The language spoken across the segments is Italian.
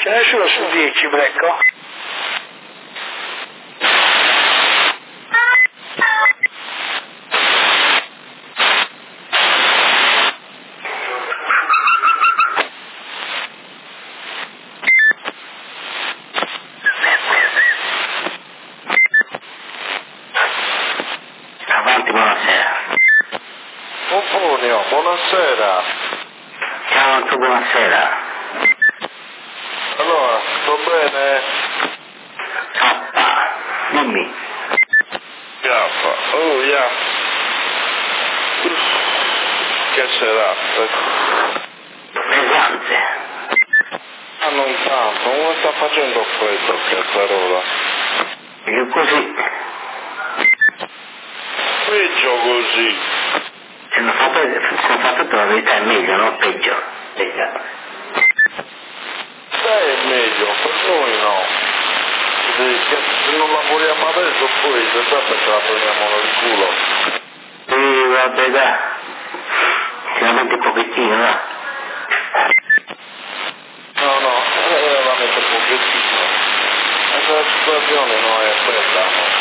Ce n'è solo su 10, Brecco? Avanti, buonasera. Buongiorno, buonasera. Ciao Anto, buonasera. Allora, sto bene? Dimmi. Gaffa, oh yeah. Che serata. Pesante. Ah, non tanto, non sta facendo freddo Cazzarola. Io così. Peggio così. Se non fatto per la verità è meglio, no? Peggio. È meglio, per noi no. Se non lavoriamo adesso poi d'estate ce la prendiamo nel culo. Sì, vabbè, dai. Veramente pochettino, va. No, veramente pochettino. Questa situazione non è bella, no?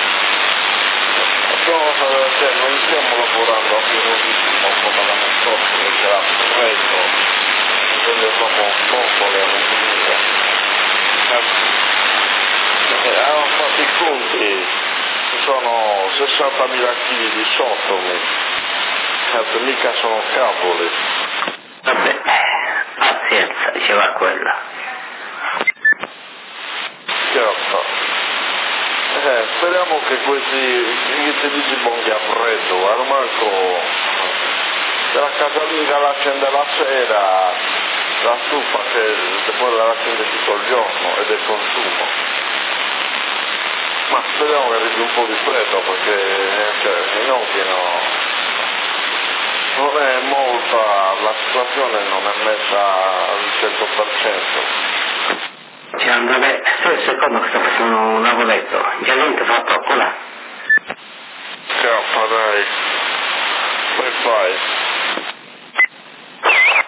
Non stiamo lavorando a pieno ritmo come l'anno scorso, che c'era freddo, quelle proprio bombole hanno finito. Hanno fatto i conti, ci sono 60.000 kg di sottoli, mica sono cavoli. Vabbè, pazienza, diceva quella. Certo. Speriamo che questi dici bonghi a freddo, Marco, se la casalinga la accende la sera, la stufa che poi la accende tutto il giorno ed è consumo. Ma speriamo che arrivi un po' di freddo perché inoltre non è molta, la situazione non è messa al 100%. Cioè, Andrea, secondo che sto facendo un lavoretto, già gente fa